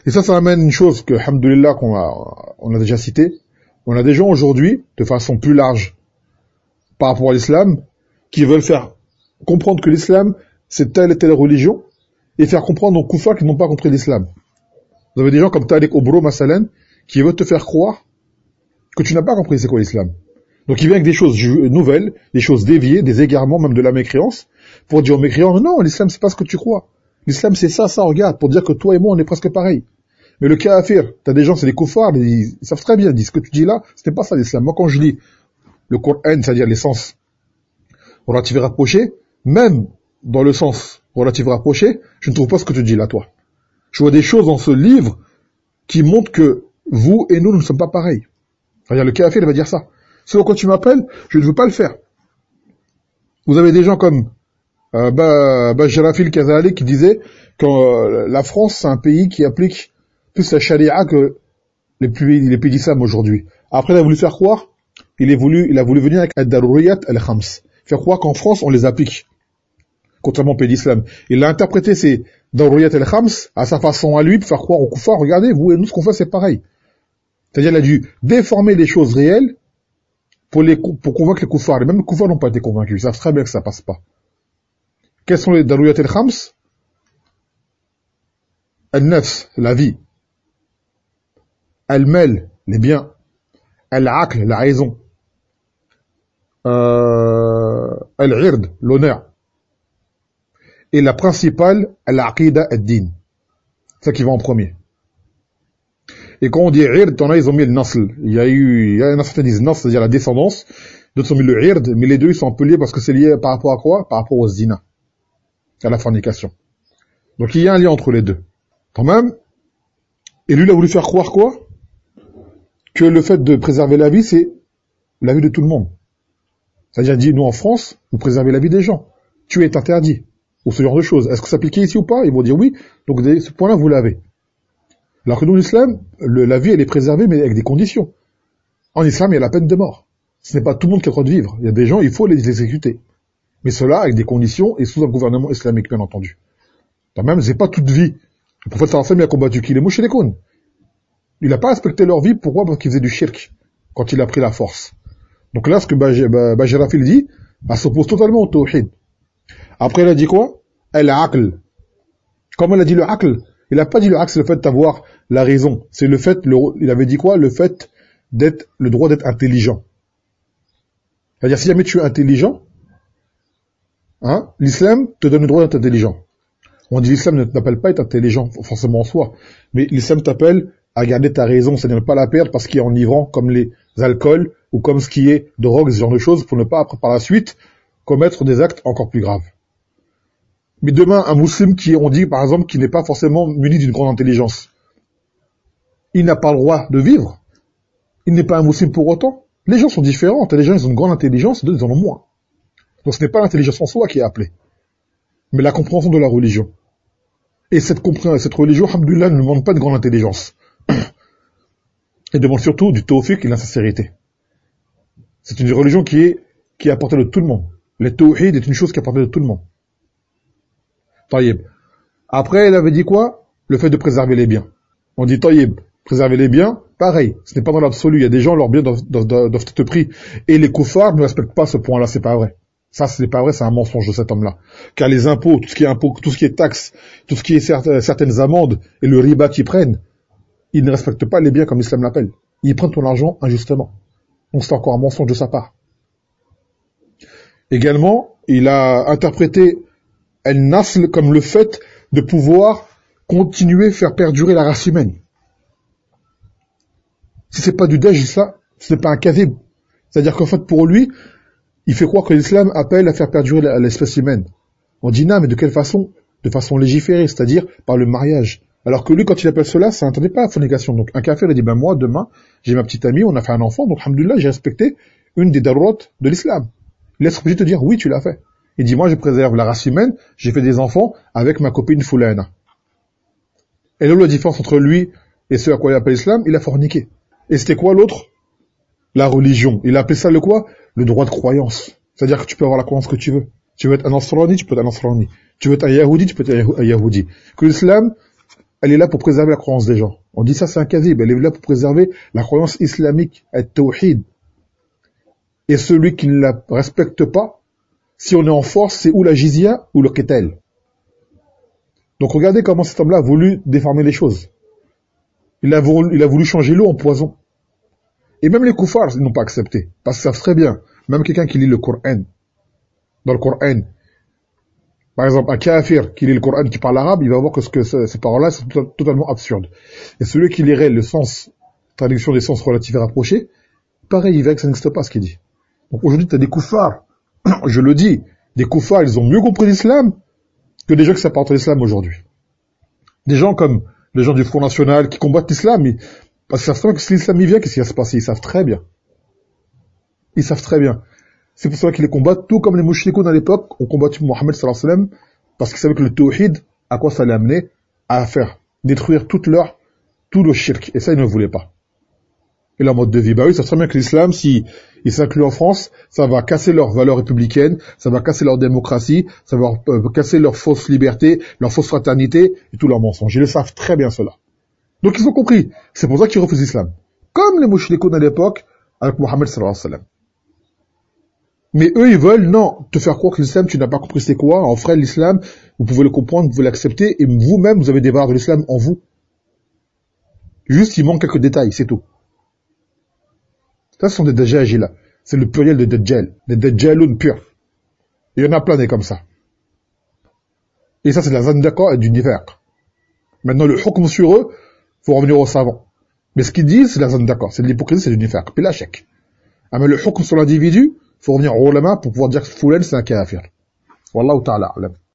Et ça amène une chose que, alhamdoulilah, on a déjà cité. On a des gens aujourd'hui, de façon plus large, par rapport à l'islam, qui veulent faire comprendre que l'islam, c'est telle et telle religion, et faire comprendre aux koufars qui n'ont pas compris l'islam. Vous avez des gens comme Tariq Obro, Masalan, qui veulent te faire croire que tu n'as pas compris c'est quoi l'islam. Donc il vient avec des choses nouvelles, des choses déviées, des égarements, même de la mécréance, pour dire aux mécréants, non, l'islam c'est pas ce que tu crois. L'islam c'est ça, regarde, pour dire que toi et moi on est presque pareil. Mais le kafir, t'as des gens, c'est des koufars, ils savent très bien, ils disent, ce que tu dis là, c'était pas ça l'islam. Moi quand je lis le Coran, c'est-à-dire les sens relatifs et rapprochés, même dans le sens relatif et rapproché, je ne trouve pas ce que tu dis là, toi. Je vois des choses dans ce livre qui montrent que vous et nous ne sommes pas pareils. C'est-à-dire le kafir, il va dire ça. Sinon, quand tu m'appelles, je ne veux pas le faire. Vous avez des gens comme Bajrafil Kazali qui disait que la France, c'est un pays qui applique plus la charia que les pays d'islam aujourd'hui. Après, il a voulu faire croire, il a voulu venir avec Ad-Daruriyat al-Khams. Faire croire qu'en France, on les applique, contrairement aux pays d'islam. Il a interprété ces Daruriyat al-Khams à sa façon à lui, pour faire croire aux koufars, regardez, vous et nous, ce qu'on fait, c'est pareil. C'est-à-dire, il a dû déformer les choses réelles pour convaincre les koufars. Les mêmes koufars n'ont pas été convaincus. Ils savent très bien que ça passe pas. Quels sont les Daruriyat al-Khams? Al-Nafs, la vie. Al-Mal, les biens. Al-Aql, la raison. Al-Ird, l'honneur. Et la principale, Al-Aqida ad-Din. C'est ça qui va en premier. Et quand on dit Ird, ils ont mis le Nasl. Il y a un certain qui disent Nasl, c'est-à-dire la descendance. D'autres ont mis le Ird, mais les deux, ils sont un peu liés parce que c'est lié par rapport à quoi? Par rapport au zina. À la fornication. Donc il y a un lien entre les deux. Quand même. Et lui, il a voulu faire croire quoi? Que le fait de préserver la vie, c'est la vie de tout le monde. C'est-à-dire, il dit, nous en France, vous préservez la vie des gens. Tuer est interdit. Ou ce genre de choses. Est-ce que ça s'appliquait ici ou pas? Ils vont dire oui. Donc, ce point-là, vous l'avez. Alors que nous, l'islam, la vie, elle est préservée, mais avec des conditions. En islam, il y a la peine de mort. Ce n'est pas tout le monde qui a le droit de vivre. Il y a des gens, il faut les exécuter. Mais cela avec des conditions et sous un gouvernement islamique, bien entendu. Quand même, c'est pas toute vie. Le prophète sallallahu alayhi wa sallam a combattu qui? Les mouchrikoun. Il n'a pas respecté leur vie. Pourquoi? Parce qu'ils faisaient du shirk. Quand il a pris la force. Donc là, ce que Bajrafil dit, elle s'oppose totalement au tawhid. Après, il a dit quoi? Al-aql. Comme il a dit le aql, il n'a pas dit le aql, c'est le fait d'avoir la raison. C'est le fait, il avait dit quoi? Le fait le droit d'être intelligent. C'est-à-dire, si jamais tu es intelligent, hein, l'islam te donne le droit d'être intelligent. On dit l'islam ne t'appelle pas à être intelligent, forcément en soi. Mais l'islam t'appelle à garder ta raison, c'est-à-dire ne pas la perdre parce qu'il est enivrant, comme les alcools, ou comme ce qui est drogue, ce genre de choses, pour ne pas, après, par la suite, commettre des actes encore plus graves. Mais demain, un musulman on dit, par exemple, qui n'est pas forcément muni d'une grande intelligence, il n'a pas le droit de vivre. Il n'est pas un musulman pour autant. Les gens sont différents. Les gens, ils ont une grande intelligence, d'autres, ils en ont moins. Donc ce n'est pas l'intelligence en soi qui est appelée, mais la compréhension de la religion. Et cette religion, alhamdoulilah, ne demande pas de grande intelligence. Elle demande surtout du tawfiq et de la sincérité. C'est une religion qui est à portée de tout le monde. Le tawhid est une chose qui est à portée de tout le monde. Taïb. Après, elle avait dit quoi? Le fait de préserver les biens. On dit taïb, préserver les biens, pareil. Ce n'est pas dans l'absolu. Il y a des gens, leurs biens doivent être pris. Et les koufars ne respectent pas ce point-là, c'est pas vrai. Ça, c'est pas vrai, c'est un mensonge de cet homme-là. Car les impôts, tout ce qui est impôts, tout ce qui est taxes, tout ce qui est certaines amendes, et le riba qu'ils prennent, ils ne respectent pas les biens comme l'islam l'appelle. Ils prennent ton argent injustement. Donc c'est encore un mensonge de sa part. Également, il a interprété al-nasl comme le fait de pouvoir continuer à faire perdurer la race humaine. Si c'est pas du dej, ça, ce n'est pas un kadhib. C'est-à-dire qu'en fait, pour lui, il fait croire que l'islam appelle à faire perdurer l'espèce humaine. On dit non, mais de quelle façon? De façon légiférée, c'est-à-dire par le mariage. Alors que lui, quand il appelle cela, ça n'entendait pas la fornication. Donc un kafir, il a dit, moi, demain, j'ai ma petite amie, on a fait un enfant, donc alhamdoulilah, j'ai respecté une des darurot de l'islam. Il est obligé de te dire, oui, tu l'as fait. Il dit, moi, je préserve la race humaine, j'ai fait des enfants avec ma copine Foulana. Et là, la différence entre lui et ce à quoi il appelle l'islam, il a forniqué. Et c'était quoi l'autre? La religion. Il a appelé ça le quoi? Le droit de croyance. C'est-à-dire que tu peux avoir la croyance que tu veux. Tu veux être un Nasrani, tu peux être un Nasrani. Tu veux être un Yahoudi, tu peux être un Yahoudi. Que l'islam elle est là pour préserver la croyance des gens. On dit ça, c'est un kadhib. Elle est là pour préserver la croyance islamique, at-tawhid. Et celui qui ne la respecte pas, si on est en force, c'est ou la jizya ou le qital. Donc regardez comment cet homme-là a voulu déformer les choses. Il a voulu changer l'eau en poison. Et même les koufars, ils n'ont pas accepté. Parce qu'ils savent très bien, même quelqu'un qui lit le Coran, dans le Coran, par exemple, un kafir qui lit le Coran, qui parle arabe, il va voir que ces paroles-là sont totalement absurdes. Et celui qui lirait le sens, traduction des sens relatifs et rapprochés, pareil, il verrait que ça n'existe pas ce qu'il dit. Donc aujourd'hui, tu as des koufars, je le dis, des koufars, ils ont mieux compris l'islam que des gens qui s'appartent à l'islam aujourd'hui. Des gens comme les gens du Front National qui combattent l'islam, parce qu'ils savent très bien que si l'islam y vient, qu'est-ce qui va se passer? Ils savent très bien. Ils savent très bien. C'est pour ça qu'ils les combattent, tout comme les mouchrikoun à l'époque ont combattu Mohammed sallallahu alayhi wa sallam, parce qu'ils savaient que le tawhid, à quoi ça allait amener? À faire détruire tout le shirk. Et ça, ils ne voulaient pas. Et leur mode de vie, bah oui, ils savent très bien que l'islam, si ils s'incluent en France, ça va casser leurs valeurs républicaines, ça va casser leur démocratie, ça va casser leur fausse liberté, leur fausse fraternité, et tout leur mensonge. Ils le savent très bien, cela. Donc ils ont compris. C'est pour ça qu'ils refusent l'islam. Comme les mouchrikoun à l'époque, avec Mohammed sallallahu alayhi wa sallam. Mais eux, ils veulent, non, te faire croire que l'islam, tu n'as pas compris c'est quoi, en frère, l'islam, vous pouvez le comprendre, vous pouvez l'accepter, et vous-même, vous avez des valeurs de l'islam en vous. Juste, il manque quelques détails, c'est tout. Ça, ce sont des dajjal, c'est le pluriel de dajjal, des dajjaloun purs. Il y en a plein des comme ça. Et ça, c'est de la zandaka et du nifaq. Maintenant, le hukm sur eux, faut revenir aux savants. Mais ce qu'ils disent, c'est la zandaka, c'est de l'hypocrisie, c'est du nifaq. Puis la chèque. Ah, mais le hukm sur l'individu, faut revenir au ulama pour pouvoir dire que Foulen c'est un kafir. Wallahu ta'ala a'lam.